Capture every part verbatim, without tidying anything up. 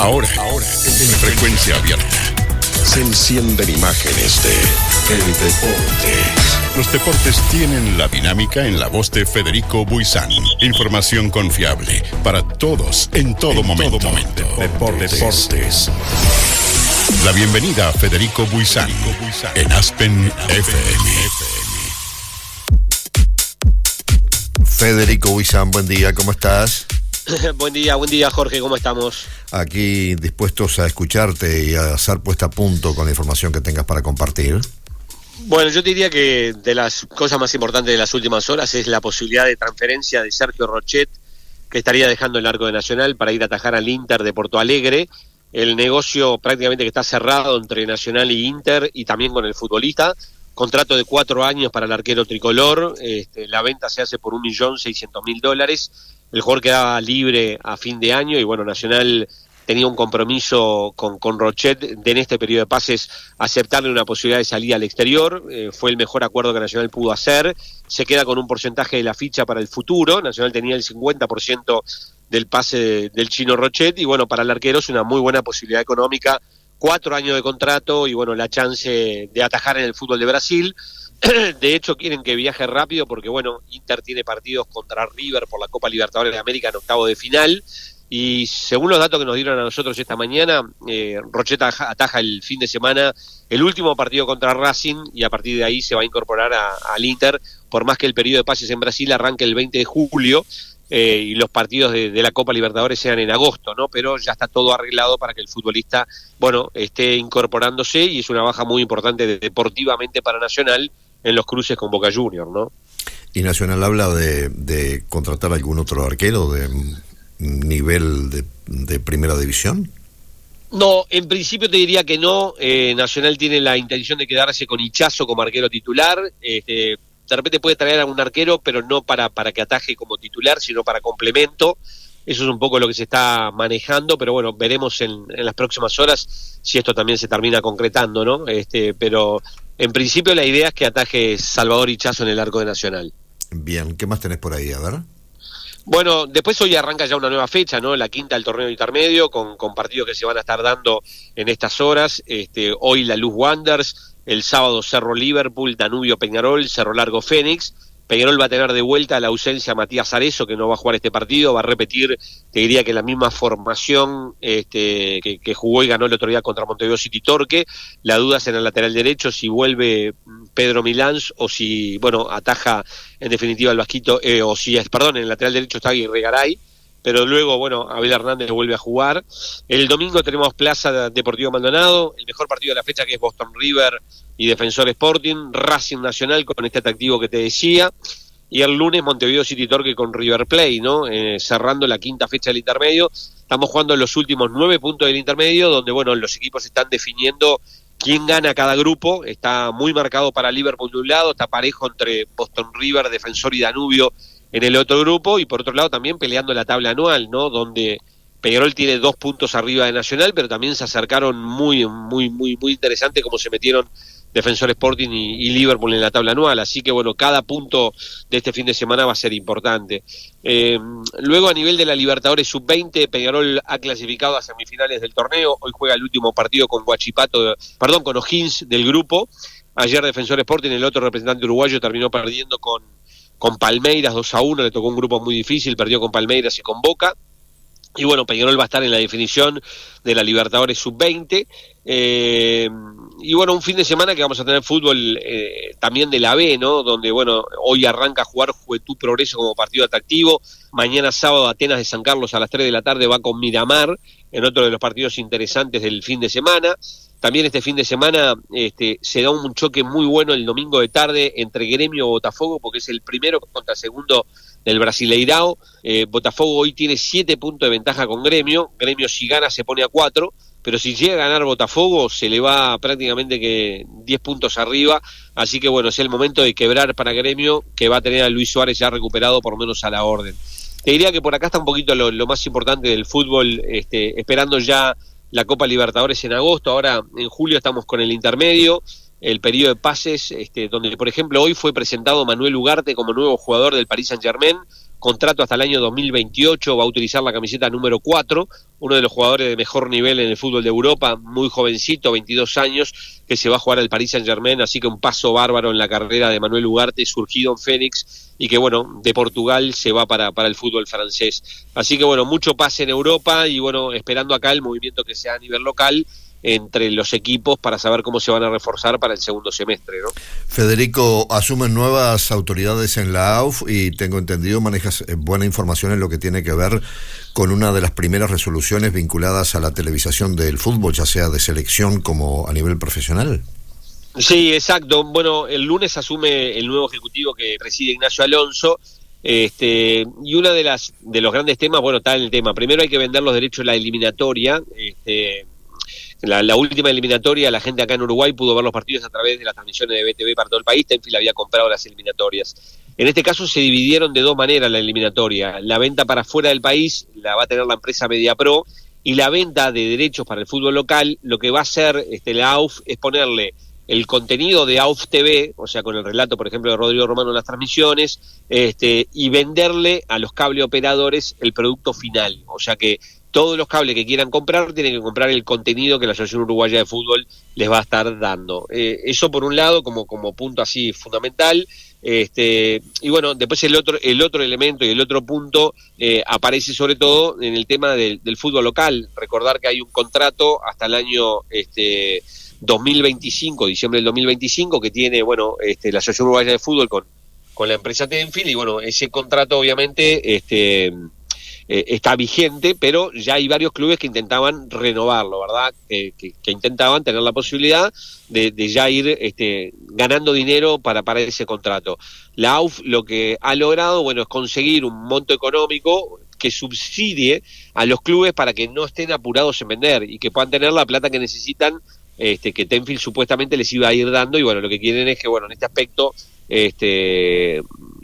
Ahora, ahora, en frecuencia abierta, se encienden imágenes de El Deportes. Los deportes tienen la dinámica en la voz de Federico Buizán. Información confiable para todos, en todo en momento. Todo momento. Deportes. Deportes. La bienvenida a Federico Buizán en Aspen F M. Federico Buizán, buen día, ¿cómo estás? Buen día, buen día Jorge, ¿cómo estamos? Aquí dispuestos a escucharte y a hacer puesta a punto con la información que tengas para compartir. Bueno, yo diría que de las cosas más importantes de las últimas horas es la posibilidad de transferencia de Sergio Rochet, que estaría dejando el arco de Nacional para ir a atajar al Inter de Porto Alegre. El negocio prácticamente que está cerrado entre Nacional y Inter y también con el futbolista. Contrato de cuatro años para el arquero tricolor. Este, la venta se hace por un millón seiscientos mil dólares. El jugador quedaba libre a fin de año y bueno, Nacional tenía un compromiso con, con Rochet de en este periodo de pases aceptarle una posibilidad de salida al exterior. Eh, fue el mejor acuerdo que Nacional pudo hacer. Se queda con un porcentaje de la ficha para el futuro. Nacional tenía el cincuenta por ciento del pase de, del chino Rochet y bueno, para el arquero es una muy buena posibilidad económica. Cuatro años de contrato y bueno, la chance de atajar en el fútbol de Brasil. De hecho quieren que viaje rápido porque bueno, Inter tiene partidos contra River por la Copa Libertadores de América en octavo de final y según los datos que nos dieron a nosotros esta mañana, eh, Rochet ataja el fin de semana el último partido contra Racing y a partir de ahí se va a incorporar a, al Inter, por más que el periodo de pases en Brasil arranque el veinte de julio eh, y los partidos de, de la Copa Libertadores sean en agosto, ¿no? Pero ya está todo arreglado para que el futbolista, bueno, esté incorporándose y es una baja muy importante de, deportivamente para Nacional en los cruces con Boca Juniors, ¿no? ¿Y Nacional habla de, de contratar algún otro arquero de nivel de, de primera división? No, en principio te diría que no. Eh, Nacional tiene la intención de quedarse con Ichazo como arquero titular. Este, de repente puede traer a un arquero, pero no para, para que ataje como titular, sino para complemento. Eso es un poco lo que se está manejando, pero bueno, veremos en, en las próximas horas si esto también se termina concretando, ¿no? Este, pero en principio la idea es que ataje Salvador Ichazo en el arco de Nacional. Bien, ¿qué más tenés por ahí? A ver. Bueno, después hoy arranca ya una nueva fecha, ¿no? La quinta del torneo intermedio, con, con partidos que se van a estar dando en estas horas. Este, hoy la Luz Wanderers, el sábado Cerro Liverpool, Danubio Peñarol, Cerro Largo Fénix. Peñarol va a tener de vuelta la ausencia a Matías Arezo, que no va a jugar este partido, va a repetir, te diría que la misma formación este, que, que jugó y ganó el otro día contra Montevideo City Torque. La duda es en el lateral derecho si vuelve Pedro Milán o si, bueno, ataja en definitiva el Vasquito, eh, o si, perdón, en el lateral derecho está Aguirre Garay, pero luego, bueno, Abel Hernández vuelve a jugar. El domingo tenemos Plaza Deportivo Maldonado, el mejor partido de la fecha que es Boston River y Defensor Sporting, Racing Nacional con este atractivo que te decía, y el lunes Montevideo City Torque con River Plate, ¿no? Eh, cerrando la quinta fecha del intermedio. Estamos jugando en los últimos nueve puntos del intermedio, donde, bueno, los equipos están definiendo quién gana cada grupo. Está muy marcado para Liverpool de un lado, está parejo entre Boston River, Defensor y Danubio en el otro grupo, y por otro lado también peleando la tabla anual, ¿no? Donde Peñarol tiene dos puntos arriba de Nacional, pero también se acercaron muy, muy, muy, muy interesante como se metieron Defensor Sporting y, y Liverpool en la tabla anual, así que bueno, cada punto de este fin de semana va a ser importante. Eh, luego a nivel de la Libertadores sub veinte, Peñarol ha clasificado a semifinales del torneo, hoy juega el último partido con Huachipato, perdón, con O'Higgins del grupo. Ayer Defensor Sporting, el otro representante uruguayo, terminó perdiendo con con Palmeiras dos a uno, le tocó un grupo muy difícil, perdió con Palmeiras y con Boca, y bueno, Peñarol va a estar en la definición de la Libertadores sub veinte, eh, y bueno, un fin de semana que vamos a tener fútbol eh, también de la B, ¿no? Donde bueno, hoy arranca a jugar Juventud Progreso como partido atractivo, mañana sábado Atenas de San Carlos a las tres de la tarde va con Miramar, en otro de los partidos interesantes del fin de semana. También este fin de semana este, se da un choque muy bueno el domingo de tarde entre Gremio y Botafogo, porque es el primero contra el segundo del Brasileirao. Eh, Botafogo hoy tiene siete puntos de ventaja con Gremio. Gremio si gana se pone a cuatro, pero si llega a ganar Botafogo se le va prácticamente que diez puntos arriba. Así que bueno, es el momento de quebrar para Gremio, que va a tener a Luis Suárez ya recuperado por lo menos a la orden. Te diría que por acá está un poquito lo, lo más importante del fútbol, este, esperando ya la Copa Libertadores en agosto. Ahora en julio estamos con el intermedio, el periodo de pases, este, donde por ejemplo hoy fue presentado Manuel Ugarte como nuevo jugador del Paris Saint-Germain, contrato hasta el año dos mil veintiocho, va a utilizar la camiseta número cuatro, uno de los jugadores de mejor nivel en el fútbol de Europa, muy jovencito, veintidós años, que se va a jugar al Paris Saint-Germain, así que un paso bárbaro en la carrera de Manuel Ugarte, surgido en Fénix, y que bueno, de Portugal se va para, para el fútbol francés. Así que bueno, mucho pase en Europa, y bueno, esperando acá el movimiento que sea a nivel local, entre los equipos para saber cómo se van a reforzar para el segundo semestre, ¿no? Federico, asumen nuevas autoridades en la A U F y tengo entendido manejas buena información en lo que tiene que ver con una de las primeras resoluciones vinculadas a la televisación del fútbol, ya sea de selección como a nivel profesional. Sí, exacto. Bueno, el lunes asume el nuevo ejecutivo que preside Ignacio Alonso. Este, y una de las de los grandes temas, bueno, está en el tema. Primero hay que vender los derechos de la eliminatoria. Este, La, la última eliminatoria, la gente acá en Uruguay pudo ver los partidos a través de las transmisiones de B T V para todo el país. Tenfield había comprado las eliminatorias. En este caso se dividieron de dos maneras la eliminatoria. La venta para fuera del país la va a tener la empresa MediaPro, y la venta de derechos para el fútbol local, lo que va a hacer este, la A U F es ponerle el contenido de A U F T V, o sea, con el relato, por ejemplo, de Rodrigo Romano en las transmisiones, este, y venderle a los cable operadores el producto final. O sea que todos los cables que quieran comprar tienen que comprar el contenido que la Asociación Uruguaya de Fútbol les va a estar dando. Eh, eso por un lado, como, como punto así fundamental. Este, y bueno, después el otro, el otro elemento y el otro punto eh, aparece sobre todo en el tema del, del fútbol local. Recordar que hay un contrato hasta el año este, dos mil veinticinco, diciembre del dos mil veinticinco, que tiene bueno este, la Asociación Uruguaya de Fútbol con, con la empresa Tenfield, y bueno, ese contrato obviamente este Eh, está vigente, pero ya hay varios clubes que intentaban renovarlo, ¿verdad? Eh, que, que intentaban tener la posibilidad de, de ya ir este, ganando dinero para, para ese contrato. La A U F lo que ha logrado, bueno, es conseguir un monto económico que subsidie a los clubes para que no estén apurados en vender y que puedan tener la plata que necesitan, este, que Tenfield supuestamente les iba a ir dando, y bueno, lo que quieren es que, bueno, en este aspecto, este...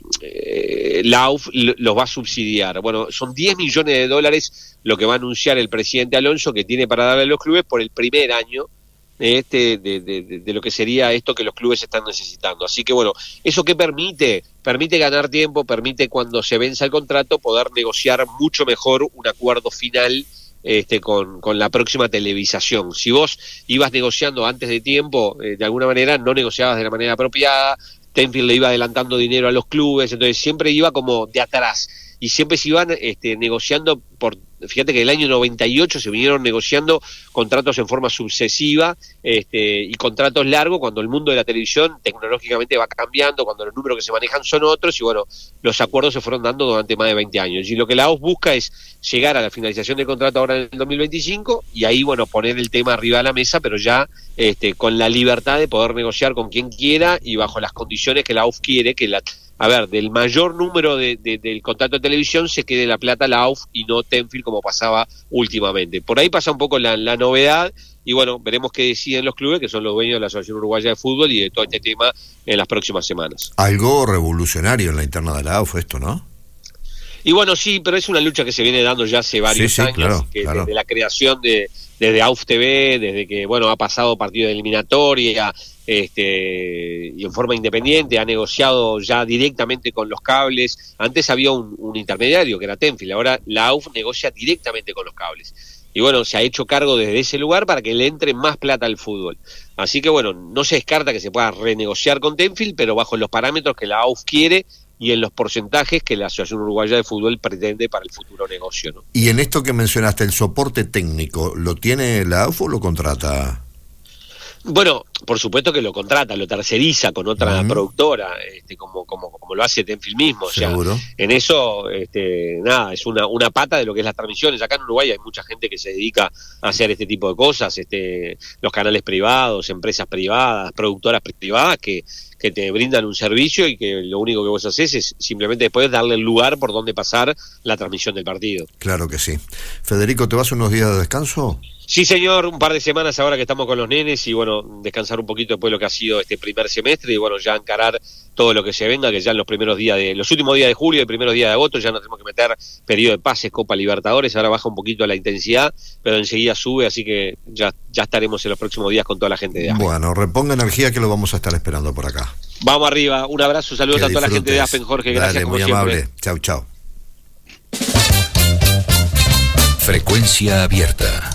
Eh, la A U F los va a subsidiar. Bueno, son diez millones de dólares lo que va a anunciar el presidente Alonso que tiene para darle a los clubes por el primer año este de, de, de, de lo que sería esto que los clubes están necesitando. Así que bueno, ¿eso qué permite? Permite ganar tiempo, permite cuando se venza el contrato poder negociar mucho mejor un acuerdo final este con, con la próxima televisación. Si vos ibas negociando antes de tiempo, eh, de alguna manera no negociabas de la manera apropiada, Tenfield le iba adelantando dinero a los clubes, entonces siempre iba como de atrás y siempre se iban este, negociando por... Fíjate que el año noventa y ocho se vinieron negociando contratos en forma sucesiva este, y contratos largos cuando el mundo de la televisión tecnológicamente va cambiando, cuando los números que se manejan son otros, y bueno, los acuerdos se fueron dando durante más de veinte años. Y lo que la A U F busca es llegar a la finalización del contrato ahora en el dos mil veinticinco y ahí, bueno, poner el tema arriba de la mesa, pero ya este, con la libertad de poder negociar con quien quiera y bajo las condiciones que la A U F quiere, que la... A ver, del mayor número de, de, del contrato de televisión se quede la plata la A U F y no Tenfield como pasaba últimamente. Por ahí pasa un poco la, la novedad y bueno, veremos qué deciden los clubes, que son los dueños de la Asociación Uruguaya de Fútbol, y de todo este tema en las próximas semanas. Algo revolucionario en la interna de la A U F esto, ¿no? Y bueno, sí, pero es una lucha que se viene dando ya hace varios sí, sí, años, claro, que claro. Desde la creación de desde A U F T V, desde que bueno ha pasado partido de eliminatoria, este y en forma independiente, ha negociado ya directamente con los cables. Antes había un, un intermediario que era Tenfield, ahora la A U F negocia directamente con los cables. Y bueno, se ha hecho cargo desde ese lugar para que le entre más plata al fútbol. Así que bueno, no se descarta que se pueda renegociar con Tenfield, pero bajo los parámetros que la A U F quiere y en los porcentajes que la Asociación Uruguaya de Fútbol pretende para el futuro negocio, ¿no? Y en esto que mencionaste, el soporte técnico, ¿lo tiene la A U F o lo contrata? Bueno, por supuesto que lo contrata, lo terceriza con otra uh-huh. productora, este, como, como, como lo hace Tenfield mismo. O sea, ¿seguro? En eso, este, nada, es una, una pata de lo que es las transmisiones. Acá en Uruguay hay mucha gente que se dedica a hacer este tipo de cosas, este, los canales privados, empresas privadas, productoras privadas que, que te brindan un servicio y que lo único que vos haces es simplemente después darle el lugar por donde pasar la transmisión del partido. Claro que sí. Federico, ¿te vas unos días de descanso? Sí, señor, un par de semanas ahora que estamos con los nenes y bueno, descansar un poquito después de lo que ha sido este primer semestre y bueno, ya encarar todo lo que se venga, que ya en los primeros días de, los últimos días de julio y primeros días de agosto ya nos tenemos que meter periodo de pases, Copa Libertadores, ahora baja un poquito la intensidad, pero enseguida sube, así que ya, ya estaremos en los próximos días con toda la gente de Aspen. Bueno, reponga energía que lo vamos a estar esperando por acá. Vamos arriba, un abrazo, saludos a toda la gente de Aspen, Jorge, gracias. Dale, como muy siempre. amable, chau, chau. Frecuencia abierta.